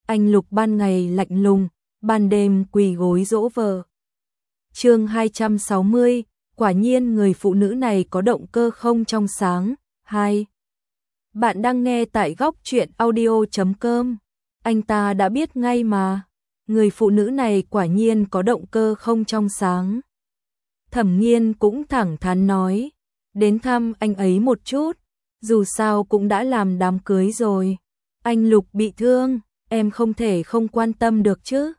Anh Lục ban ngày lạnh lùng, ban đêm quỳ gối dỗ vợ. Chương 260, quả nhiên người phụ nữ này có động cơ không trong sáng. 2. Bạn đang nghe tại góc truyện audio.com. Anh ta đã biết ngay mà. Người phụ nữ này quả nhiên có động cơ không trong sáng. Thẩm Nghiên cũng thẳng thắn nói, đến thăm anh ấy một chút, dù sao cũng đã làm đám cưới rồi. Anh Lục bị thương, em không thể không quan tâm được chứ.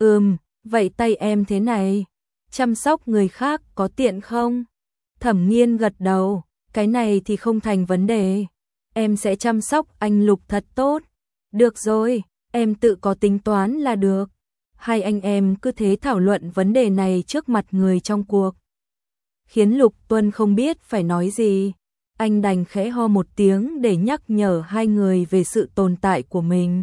Vậy tay em thế này, chăm sóc người khác có tiện không? Thẩm Nghiên gật đầu, cái này thì không thành vấn đề. Em sẽ chăm sóc anh Lục thật tốt. Được rồi, em tự có tính toán là được. Hai anh em cứ thế thảo luận vấn đề này trước mặt người trong cuộc, khiến Lục Tuân không biết phải nói gì. Anh đành khẽ ho một tiếng để nhắc nhở hai người về sự tồn tại của mình.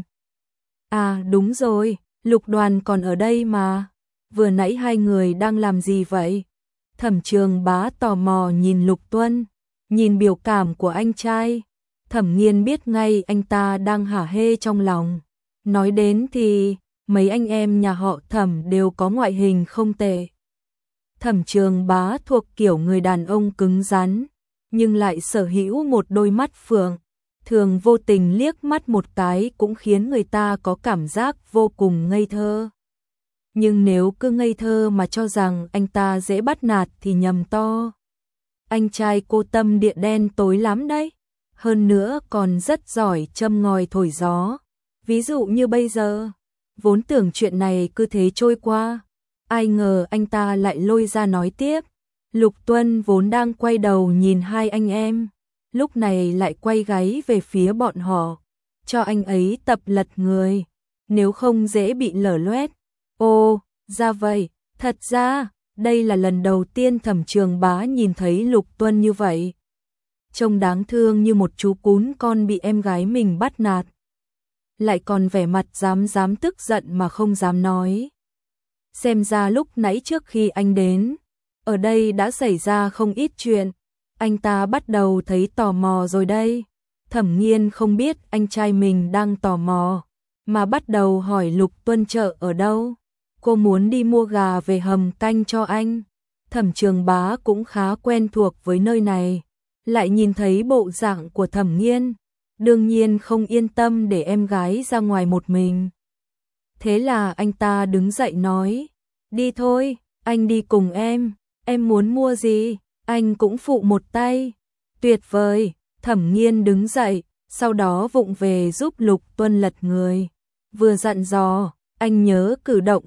À đúng rồi, Lục Đoàn còn ở đây mà. Vừa nãy hai người đang làm gì vậy? Thẩm Trường Bá tò mò nhìn Lục Tuân, nhìn biểu cảm của anh trai. Thẩm Nghiên biết ngay anh ta đang hả hê trong lòng. Nói đến thì mấy anh em nhà họ Thẩm đều có ngoại hình không tệ. Thẩm Trường Bá thuộc kiểu người đàn ông cứng rắn, nhưng lại sở hữu một đôi mắt phượng, thường vô tình liếc mắt một cái cũng khiến người ta có cảm giác vô cùng ngây thơ. Nhưng nếu cứ ngây thơ mà cho rằng anh ta dễ bắt nạt thì nhầm to. Anh trai cô tâm địa đen tối lắm đấy, hơn nữa còn rất giỏi châm ngòi thổi gió. Ví dụ như bây giờ, vốn tưởng chuyện này cứ thế trôi qua, ai ngờ anh ta lại lôi ra nói tiếp. Lục Tuân vốn đang quay đầu nhìn hai anh em, lúc này lại quay gáy về phía bọn họ, cho anh ấy tập lật người, nếu không dễ bị lở loét. Ồ, ra vậy, thật ra, đây là lần đầu tiên Thẩm Trường Bá nhìn thấy Lục Tuân như vậy. Trông đáng thương như một chú cún con bị em gái mình bắt nạt. Lại còn vẻ mặt dám tức giận mà không dám nói. Xem ra lúc nãy trước khi anh đến, ở đây đã xảy ra không ít chuyện. Anh ta bắt đầu thấy tò mò rồi đây. Thẩm Nghiên không biết anh trai mình đang tò mò, mà bắt đầu hỏi Lục Tuân chợ ở đâu. Cô muốn đi mua gà về hầm canh cho anh. Thẩm Trường Bá cũng khá quen thuộc với nơi này, lại nhìn thấy bộ dạng của Thẩm Nghiên, đương nhiên không yên tâm để em gái ra ngoài một mình. Thế là anh ta đứng dậy nói, đi thôi, anh đi cùng em muốn mua gì, anh cũng phụ một tay. Tuyệt vời, Thẩm Nghiên đứng dậy, sau đó vụng về giúp Lục Tuân lật người. Vừa dặn dò, anh nhớ cử động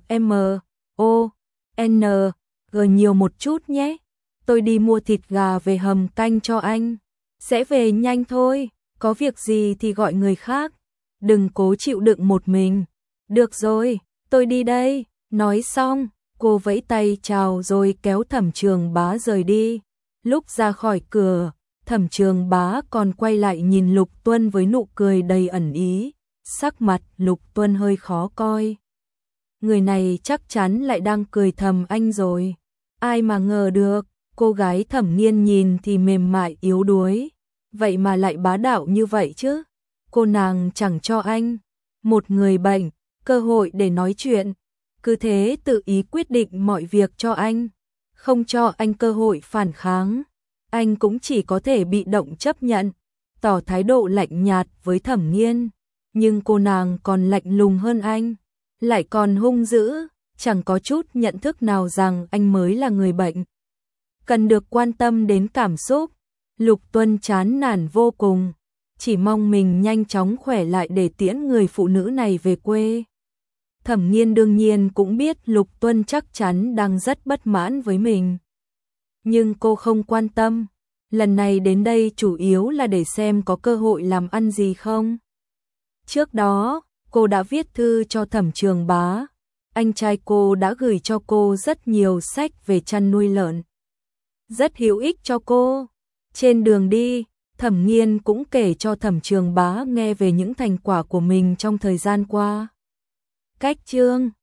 M.O.N.G nhiều một chút nhé. Tôi đi mua thịt gà về hầm canh cho anh. Sẽ về nhanh thôi, có việc gì thì gọi người khác. Đừng cố chịu đựng một mình. Được rồi, tôi đi đây. Nói xong, cô vẫy tay chào rồi kéo Thẩm Trường Bá rời đi. Lúc ra khỏi cửa, Thẩm Trường Bá còn quay lại nhìn Lục Tuân với nụ cười đầy ẩn ý. Sắc mặt Lục Tuân hơi khó coi. Người này chắc chắn lại đang cười thầm anh rồi. Ai mà ngờ được, cô gái Thẩm Nghiên nhìn thì mềm mại yếu đuối, vậy mà lại bá đạo như vậy chứ. Cô nàng chẳng cho anh, một người bệnh, cơ hội để nói chuyện, cứ thế tự ý quyết định mọi việc cho anh, không cho anh cơ hội phản kháng. Anh cũng chỉ có thể bị động chấp nhận, tỏ thái độ lạnh nhạt với Thẩm Nghiên. Nhưng cô nàng còn lạnh lùng hơn anh, lại còn hung dữ, chẳng có chút nhận thức nào rằng anh mới là người bệnh, cần được quan tâm đến cảm xúc. Lục Tuân chán nản vô cùng, chỉ mong mình nhanh chóng khỏe lại để tiễn người phụ nữ này về quê. Thẩm Nghiên đương nhiên cũng biết Lục Tuân chắc chắn đang rất bất mãn với mình, nhưng cô không quan tâm. Lần này đến đây chủ yếu là để xem có cơ hội làm ăn gì không. Trước đó, cô đã viết thư cho Thẩm Trường Bá. Anh trai cô đã gửi cho cô rất nhiều sách về chăn nuôi lợn, rất hữu ích cho cô. Trên đường đi, Thẩm Nghiên cũng kể cho Thẩm Trường Bá nghe về những thành quả của mình trong thời gian qua. Cách chương